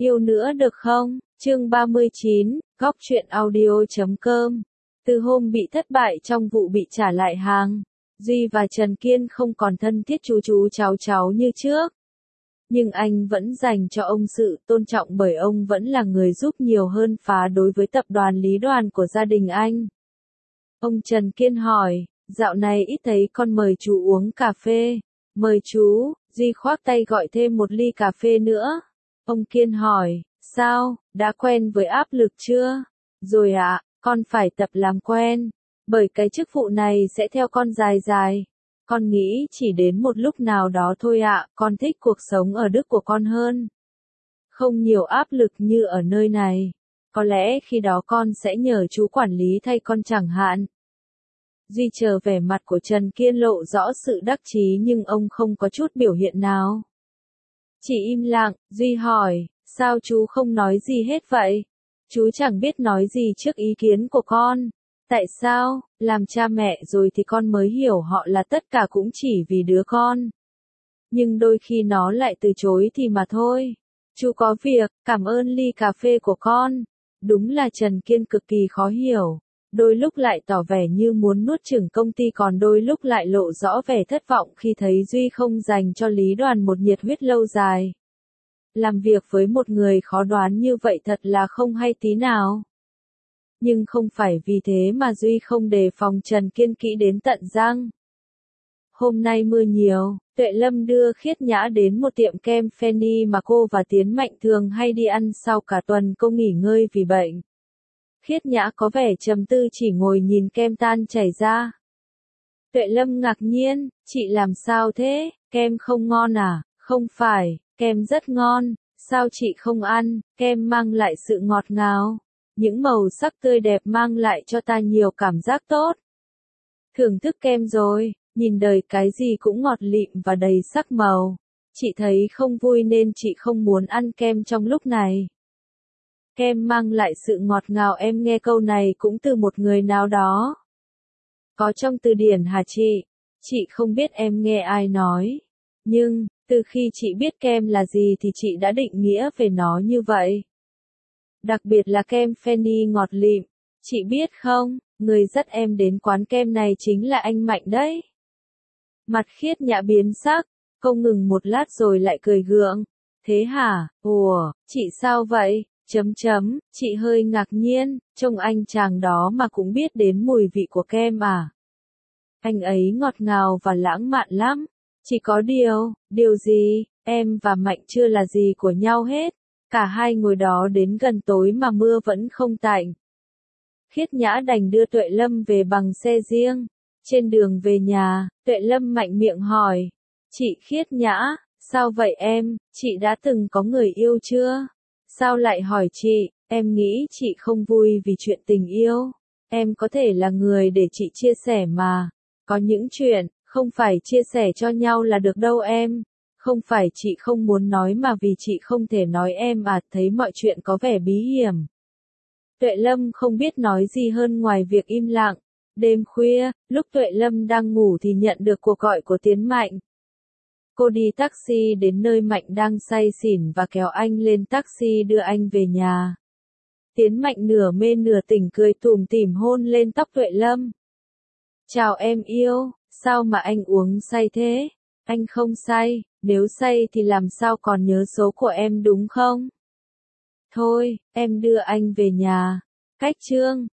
Yêu nữa được không? Chương 39, Góc truyện audio.com. Từ hôm bị thất bại trong vụ bị trả lại hàng, Duy và Trần Kiên không còn thân thiết chú cháu như trước. Nhưng anh vẫn dành cho ông sự tôn trọng bởi ông vẫn là người giúp nhiều hơn phá đối với tập đoàn Lý Đoàn của gia đình anh. Ông Trần Kiên hỏi, dạo này ít thấy con mời chú uống cà phê. Mời chú, Duy khoác tay gọi thêm một ly cà phê nữa. Ông Kiên hỏi, sao, đã quen với áp lực chưa? Rồi ạ, con phải tập làm quen, bởi cái chức vụ này sẽ theo con dài dài. Con nghĩ chỉ đến một lúc nào đó thôi ạ, con thích cuộc sống ở Đức của con hơn. Không nhiều áp lực như ở nơi này. Có lẽ khi đó con sẽ nhờ chú quản lý thay con chẳng hạn. Duy chờ vẻ mặt của Trần Kiên lộ rõ sự đắc chí nhưng ông không có chút biểu hiện nào. Chỉ im lặng, Duy hỏi, sao chú không nói gì hết vậy? Chú chẳng biết nói gì trước ý kiến của con. Tại sao, làm cha mẹ rồi thì con mới hiểu họ là tất cả cũng chỉ vì đứa con. Nhưng đôi khi nó lại từ chối thì mà thôi. Chú có việc, cảm ơn ly cà phê của con. Đúng là Trần Kiên cực kỳ khó hiểu. Đôi lúc lại tỏ vẻ như muốn nuốt chửng công ty còn đôi lúc lại lộ rõ vẻ thất vọng khi thấy Duy không dành cho Lý Đoàn một nhiệt huyết lâu dài. Làm việc với một người khó đoán như vậy thật là không hay tí nào. Nhưng không phải vì thế mà Duy không đề phòng Trần Kiên kỹ đến tận răng. Hôm nay mưa nhiều, Tuệ Lâm đưa Khiết Nhã đến một tiệm kem Fanny mà cô và Tiến Mạnh thường hay đi ăn sau cả tuần cô nghỉ ngơi vì bệnh. Khiết Nhã có vẻ trầm tư chỉ ngồi nhìn kem tan chảy ra. Tuệ Lâm ngạc nhiên, chị làm sao thế, kem không ngon à? Không phải, kem rất ngon, sao chị không ăn, kem mang lại sự ngọt ngào. Những màu sắc tươi đẹp mang lại cho ta nhiều cảm giác tốt. Thưởng thức kem rồi, nhìn đời cái gì cũng ngọt lịm và đầy sắc màu. Chị thấy không vui nên chị không muốn ăn kem trong lúc này. Kem mang lại sự ngọt ngào em nghe câu này cũng từ một người nào đó. Có trong từ điển hả chị? Chị không biết em nghe ai nói. Nhưng, từ khi chị biết kem là gì thì chị đã định nghĩa về nó như vậy. Đặc biệt là kem Fanny ngọt lịm. Chị biết không, người dắt em đến quán kem này chính là anh Mạnh đấy. Mặt Khiết Nhã biến sắc, cô ngừng một lát rồi lại cười gượng. Thế hả, ủa, chị sao vậy? Chị hơi ngạc nhiên, trông anh chàng đó mà cũng biết đến mùi vị của kem à. Anh ấy ngọt ngào và lãng mạn lắm. Chỉ có điều gì, em và Mạnh chưa là gì của nhau hết. Cả hai ngồi đó đến gần tối mà mưa vẫn không tạnh. Khiết Nhã đành đưa Tuệ Lâm về bằng xe riêng. Trên đường về nhà, Tuệ Lâm mạnh miệng hỏi. Chị Khiết Nhã, sao vậy em, chị đã từng có người yêu chưa? Sao lại hỏi chị, em nghĩ chị không vui vì chuyện tình yêu. Em có thể là người để chị chia sẻ mà. Có những chuyện, không phải chia sẻ cho nhau là được đâu em. Không phải chị không muốn nói mà vì chị không thể nói em à, thấy mọi chuyện có vẻ bí hiểm. Tuệ Lâm không biết nói gì hơn ngoài việc im lặng. Đêm khuya, lúc Tuệ Lâm đang ngủ thì nhận được cuộc gọi của Tiến Mạnh. Cô đi taxi đến nơi Mạnh đang say xỉn và kéo anh lên taxi đưa anh về nhà. Tiến Mạnh nửa mê nửa tỉnh cười tủm tỉm hôn lên tóc Tuệ Lâm. Chào em yêu, sao mà anh uống say thế? Anh không say, nếu say thì làm sao còn nhớ số của em đúng không? Thôi, em đưa anh về nhà. Cách chương